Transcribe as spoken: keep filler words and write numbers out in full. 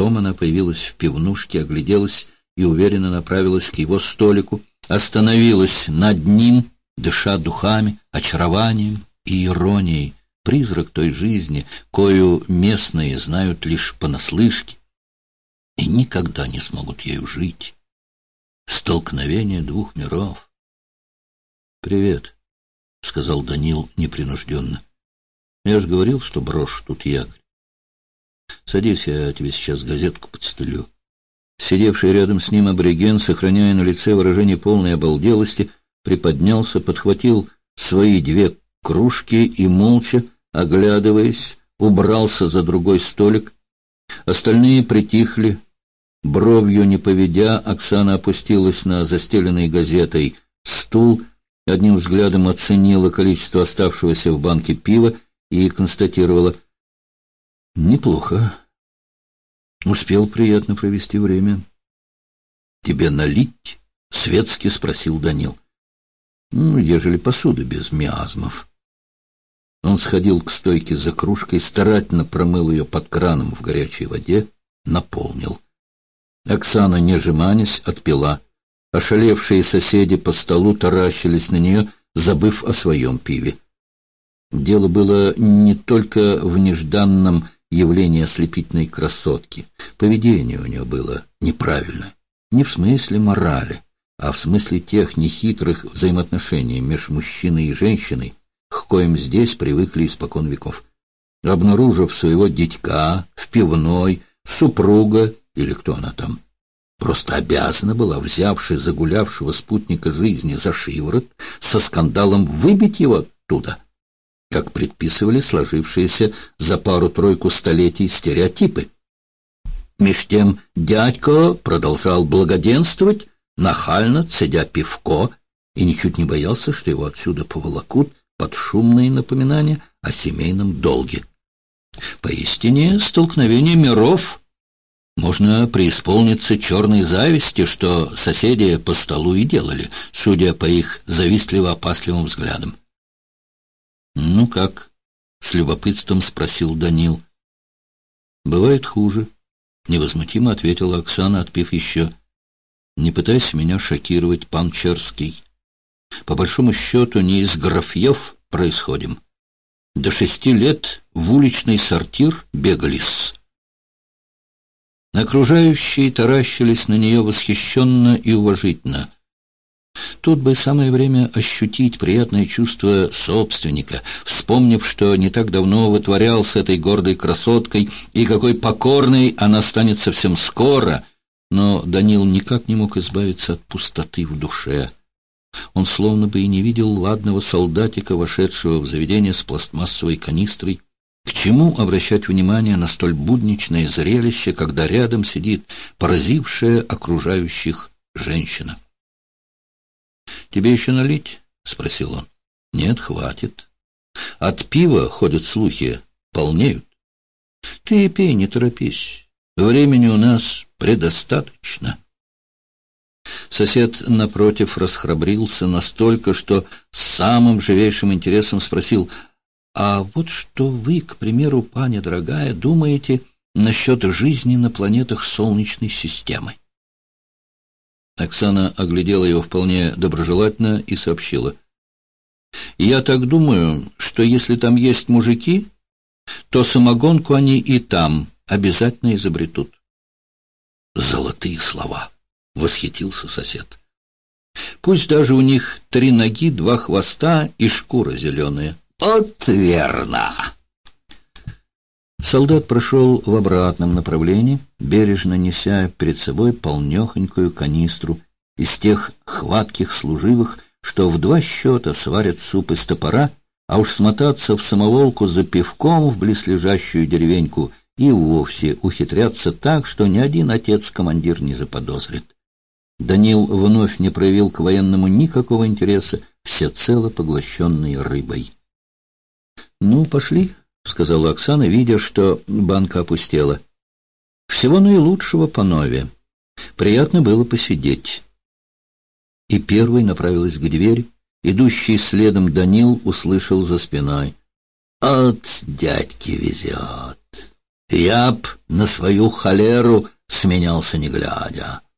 Потом она появилась в пивнушке, огляделась и уверенно направилась к его столику, остановилась над ним, дыша духами, очарованием и иронией, призрак той жизни, кою местные знают лишь понаслышке и никогда не смогут ею жить. Столкновение двух миров. «Привет», — сказал Данил непринужденно. «Я же говорил, что брошу тут якорь. Садись, я тебе сейчас газетку подстелю». Сидевший рядом с ним абориген, сохраняя на лице выражение полной обалделости, приподнялся, подхватил свои две кружки и, молча, оглядываясь, убрался за другой столик. Остальные притихли. Бровью не поведя, Оксана опустилась на застеленный газетой стул, одним взглядом оценила количество оставшегося в банке пива и констатировала: «Неплохо. Успел приятно провести время». «Тебе налить?» — светски спросил Данил. «Ну, ежели посуда без миазмов». Он сходил к стойке за кружкой, старательно промыл ее под краном в горячей воде, наполнил. Оксана, не жеманясь, отпила. Ошалевшие соседи по столу таращились на нее, забыв о своем пиве. Дело было не только в нежданном явлении ослепительной красотки. Поведение у нее было неправильное. Не в смысле морали, а в смысле тех нехитрых взаимоотношений между мужчиной и женщиной, к коим здесь привыкли испокон веков. Обнаружив своего дитька в пивной, супруга, или кто она там, просто обязана была, взявши загулявшего спутника жизни за шиворот, со скандалом выбить его оттуда, как предписывали сложившиеся за пару-тройку столетий стереотипы. Меж тем дядька продолжал благоденствовать, нахально цедя пивко, и ничуть не боялся, что его отсюда поволокут под шумные напоминания о семейном долге. Поистине столкновение миров. Можно преисполниться черной зависти, что соседи по столу и делали, судя по их завистливо-опасливым взглядам. «Ну как?» — с любопытством спросил Данил. «Бывает хуже», — невозмутимо ответила Оксана, отпив еще. «Не пытайся меня шокировать, пан Черский. По большому счету не из графьев происходим. До шести лет в уличный сортир бегались». Окружающие таращились на нее восхищенно и уважительно. Тут бы самое время ощутить приятное чувство собственника, вспомнив, что не так давно вытворял с этой гордой красоткой, и какой покорной она станет совсем скоро. Но Данил никак не мог избавиться от пустоты в душе. Он словно бы и не видел ладного солдатика, вошедшего в заведение с пластмассовой канистрой. К чему обращать внимание на столь будничное зрелище, когда рядом сидит поразившая окружающих женщина? «Тебе еще налить?» — спросил он. «Нет, хватит. От пива, ходят слухи, полнеют. Ты пей, не торопись. Времени у нас предостаточно». Сосед напротив расхрабрился настолько, что с самым живейшим интересом спросил: «А вот что вы, к примеру, паня дорогая, думаете насчет жизни на планетах Солнечной системы?» Оксана оглядела его вполне доброжелательно и сообщила: «Я так думаю, что если там есть мужики, то самогонку они и там обязательно изобретут». «Золотые слова!» — восхитился сосед. «Пусть даже у них три ноги, два хвоста и шкура зеленая». «Вот верно!» Солдат прошел в обратном направлении, бережно неся перед собой полнехонькую канистру из тех хватких служивых, что в два счета сварят суп из топора, а уж смотаться в самоволку за пивком в близлежащую деревеньку и вовсе ухитряться так, что ни один отец-командир не заподозрит. Данил вновь не проявил к военному никакого интереса, всецело поглощенный рыбой. «Ну, пошли», — сказала Оксана, видя, что банка опустела. «Всего наилучшего по нове. Приятно было посидеть». И первой направилась к двери. Идущий следом Данил услышал за спиной: «От дядьки везет. Я б на свою холеру сменялся не глядя.